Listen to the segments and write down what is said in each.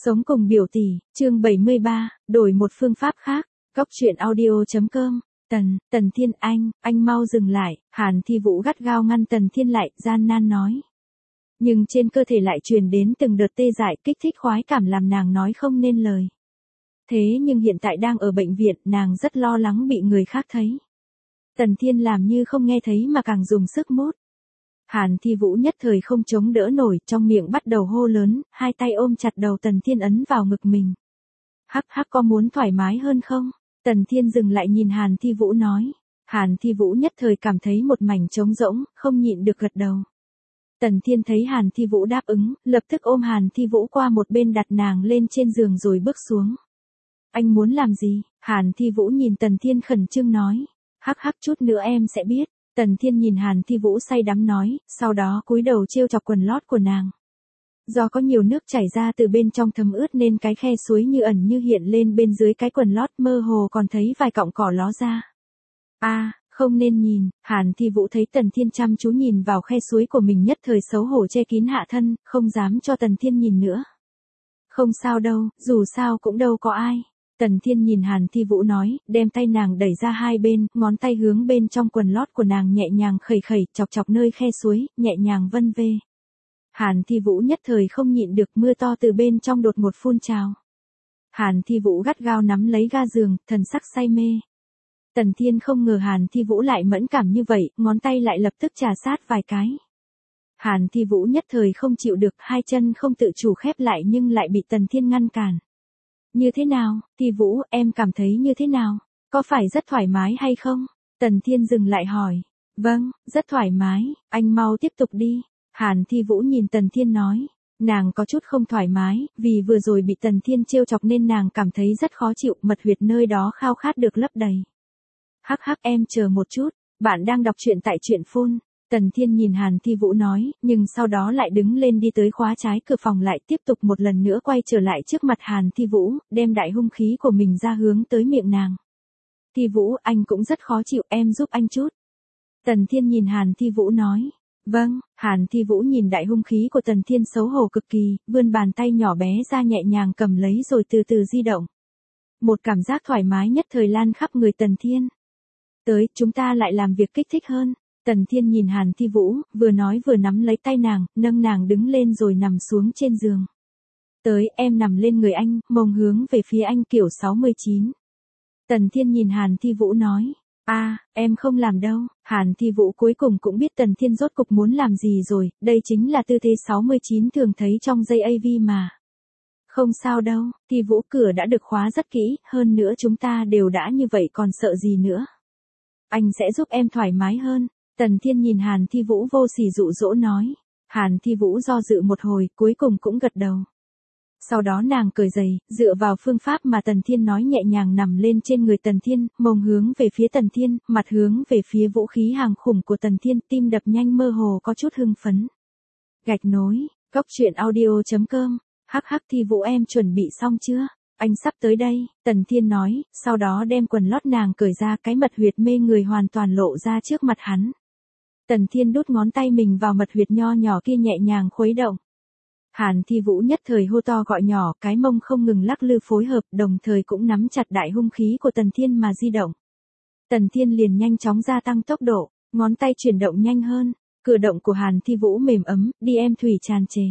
Sống cùng biểu tỷ, chương 73, đổi một phương pháp khác, góc truyện audio.com. Tần Thiên anh mau dừng lại, Hàn Thi Vũ gắt gao ngăn Tần Thiên lại, gian nan nói. Nhưng trên cơ thể lại truyền đến từng đợt tê dại, kích thích khoái cảm làm nàng nói không nên lời. Thế nhưng hiện tại đang ở bệnh viện, nàng rất lo lắng bị người khác thấy. Tần Thiên làm như không nghe thấy mà càng dùng sức mút. Hàn Thi Vũ nhất thời không chống đỡ nổi, trong miệng bắt đầu hô lớn, hai tay ôm chặt đầu Tần Thiên ấn vào ngực mình. Hắc có muốn thoải mái hơn không? Tần Thiên dừng lại nhìn Hàn Thi Vũ nói. Hàn Thi Vũ nhất thời cảm thấy một mảnh trống rỗng, không nhịn được gật đầu. Tần Thiên thấy Hàn Thi Vũ đáp ứng, lập tức ôm Hàn Thi Vũ qua một bên đặt nàng lên trên giường rồi bước xuống. Anh muốn làm gì? Hàn Thi Vũ nhìn Tần Thiên khẩn trương nói. Hắc chút nữa em sẽ biết. Tần Thiên nhìn Hàn Thi Vũ say đắm nói, sau đó cúi đầu trêu chọc quần lót của nàng. Do có nhiều nước chảy ra từ bên trong thấm ướt nên cái khe suối như ẩn như hiện lên bên dưới cái quần lót, mơ hồ còn thấy vài cọng cỏ ló ra. Không nên nhìn. Hàn Thi Vũ thấy Tần Thiên chăm chú nhìn vào khe suối của mình, nhất thời xấu hổ che kín hạ thân, không dám cho Tần Thiên nhìn nữa. Không sao đâu, dù sao cũng đâu có ai. Tần Thiên nhìn Hàn Thi Vũ nói, đem tay nàng đẩy ra hai bên, ngón tay hướng bên trong quần lót của nàng nhẹ nhàng khẩy, chọc nơi khe suối, nhẹ nhàng vân vê. Hàn Thi Vũ nhất thời không nhịn được, mưa to từ bên trong đột ngột phun trào. Hàn Thi Vũ gắt gao nắm lấy ga giường, thần sắc say mê. Tần Thiên không ngờ Hàn Thi Vũ lại mẫn cảm như vậy, ngón tay lại lập tức trà sát vài cái. Hàn Thi Vũ nhất thời không chịu được, hai chân không tự chủ khép lại nhưng lại bị Tần Thiên ngăn cản. Như thế nào, Thi Vũ, em cảm thấy như thế nào? Có phải rất thoải mái hay không? Tần Thiên dừng lại hỏi. Vâng, rất thoải mái, anh mau tiếp tục đi. Hàn Thi Vũ nhìn Tần Thiên nói. Nàng có chút không thoải mái, vì vừa rồi bị Tần Thiên trêu chọc nên nàng cảm thấy rất khó chịu, mật huyệt nơi đó khao khát được lấp đầy. Hắc em chờ một chút, bạn đang đọc truyện tại truyện phun. Tần Thiên nhìn Hàn Thi Vũ nói, nhưng sau đó lại đứng lên đi tới khóa trái cửa phòng lại, tiếp tục một lần nữa quay trở lại trước mặt Hàn Thi Vũ, đem đại hung khí của mình ra hướng tới miệng nàng. Thi Vũ, anh cũng rất khó chịu, em giúp anh chút. Tần Thiên nhìn Hàn Thi Vũ nói. Vâng. Hàn Thi Vũ nhìn đại hung khí của Tần Thiên xấu hổ cực kỳ, vươn bàn tay nhỏ bé ra nhẹ nhàng cầm lấy rồi từ từ di động. Một cảm giác thoải mái nhất thời lan khắp người Tần Thiên. Tới, chúng ta lại làm việc kích thích hơn. Tần Thiên nhìn Hàn Thi Vũ, vừa nói vừa nắm lấy tay nàng, nâng nàng đứng lên rồi nằm xuống trên giường. Tới, em nằm lên người anh, mông hướng về phía anh kiểu 69. Tần Thiên nhìn Hàn Thi Vũ nói. Em không làm đâu. Hàn Thi Vũ cuối cùng cũng biết Tần Thiên rốt cục muốn làm gì rồi, đây chính là tư thế 69 thường thấy trong dây AV mà. Không sao đâu, Thi Vũ, cửa đã được khóa rất kỹ, hơn nữa chúng ta đều đã như vậy còn sợ gì nữa. Anh sẽ giúp em thoải mái hơn. Tần Thiên nhìn Hàn Thi Vũ vô sỉ dụ dỗ nói. Hàn Thi Vũ do dự một hồi, cuối cùng cũng gật đầu. Sau đó nàng cởi giày, dựa vào phương pháp mà Tần Thiên nói nhẹ nhàng nằm lên trên người Tần Thiên, mông hướng về phía Tần Thiên, mặt hướng về phía vũ khí hàng khủng của Tần Thiên, tim đập nhanh mơ hồ có chút hưng phấn. Gạch nối, góc truyện audio.com. Hắc Thi Vũ, em chuẩn bị xong chưa? Anh sắp tới đây, Tần Thiên nói, sau đó đem quần lót nàng cởi ra, cái mật huyệt mê người hoàn toàn lộ ra trước mặt hắn. Tần Thiên đút ngón tay mình vào mật huyệt nho nhỏ kia nhẹ nhàng khuấy động. Hàn Thi Vũ nhất thời hô to gọi nhỏ, cái mông không ngừng lắc lư phối hợp, đồng thời cũng nắm chặt đại hung khí của Tần Thiên mà di động. Tần Thiên liền nhanh chóng gia tăng tốc độ, ngón tay chuyển động nhanh hơn, cử động của Hàn Thi Vũ mềm ấm, đi em thủy tràn trề.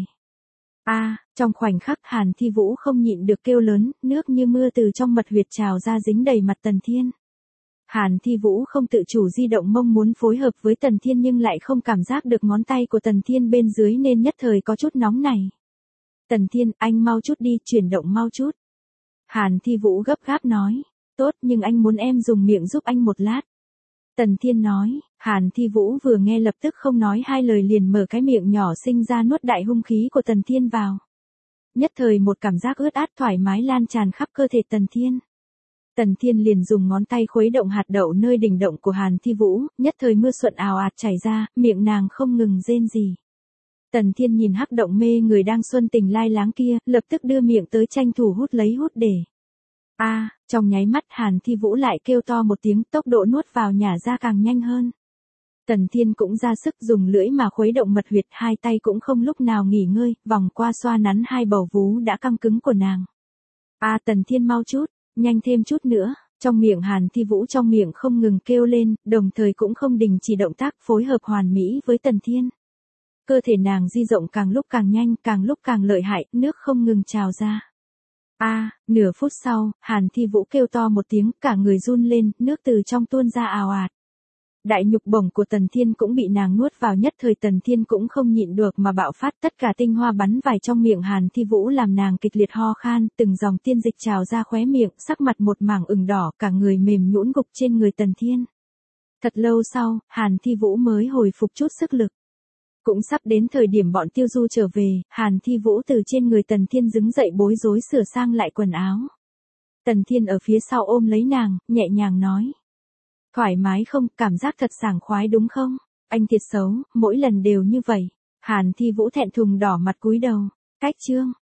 Trong khoảnh khắc Hàn Thi Vũ không nhịn được kêu lớn, nước như mưa từ trong mật huyệt trào ra dính đầy mặt Tần Thiên. Hàn Thi Vũ không tự chủ di động mông muốn phối hợp với Tần Thiên nhưng lại không cảm giác được ngón tay của Tần Thiên bên dưới nên nhất thời có chút nóng này. Tần Thiên, anh mau chút đi, chuyển động mau chút. Hàn Thi Vũ gấp gáp nói. Tốt, nhưng anh muốn em dùng miệng giúp anh một lát. Tần Thiên nói. Hàn Thi Vũ vừa nghe lập tức không nói hai lời liền mở cái miệng nhỏ xinh ra nuốt đại hung khí của Tần Thiên vào. Nhất thời một cảm giác ướt át thoải mái lan tràn khắp cơ thể Tần Thiên. Tần Thiên liền dùng ngón tay khuấy động hạt đậu nơi đỉnh động của Hàn Thi Vũ, nhất thời mưa xuân ào ạt chảy ra, miệng nàng không ngừng rên rỉ. Tần Thiên nhìn hắc động mê người đang xuân tình lai láng kia, lập tức đưa miệng tới tranh thủ hút lấy hút để. Trong nháy mắt Hàn Thi Vũ lại kêu to một tiếng, tốc độ nuốt vào nhả ra càng nhanh hơn. Tần Thiên cũng ra sức dùng lưỡi mà khuấy động mật huyệt, hai tay cũng không lúc nào nghỉ ngơi, vòng qua xoa nắn hai bầu vú đã căng cứng của nàng. Tần Thiên mau chút, nhanh thêm chút nữa, trong miệng Hàn Thi Vũ trong miệng không ngừng kêu lên, đồng thời cũng không đình chỉ động tác phối hợp hoàn mỹ với Tần Thiên. Cơ thể nàng di rộng càng lúc càng nhanh, càng lúc càng lợi hại, nước không ngừng trào ra. Nửa phút sau, Hàn Thi Vũ kêu to một tiếng, cả người run lên, nước từ trong tuôn ra ào ạt. Đại nhục bổng của Tần Thiên cũng bị nàng nuốt vào, nhất thời Tần Thiên cũng không nhịn được mà bạo phát, tất cả tinh hoa bắn vào trong miệng Hàn Thi Vũ làm nàng kịch liệt ho khan, từng dòng tiên dịch trào ra khóe miệng, sắc mặt một mảng ửng đỏ, cả người mềm nhũn gục trên người Tần Thiên. Thật lâu sau, Hàn Thi Vũ mới hồi phục chút sức lực. Cũng sắp đến thời điểm bọn Tiêu Du trở về, Hàn Thi Vũ từ trên người Tần Thiên đứng dậy bối rối sửa sang lại quần áo. Tần Thiên ở phía sau ôm lấy nàng, nhẹ nhàng nói. Thoải mái không, cảm giác thật sảng khoái đúng không? Anh thiệt xấu, mỗi lần đều như vậy. Hàn Thi Vũ thẹn thùng đỏ mặt cúi đầu. Cách chương.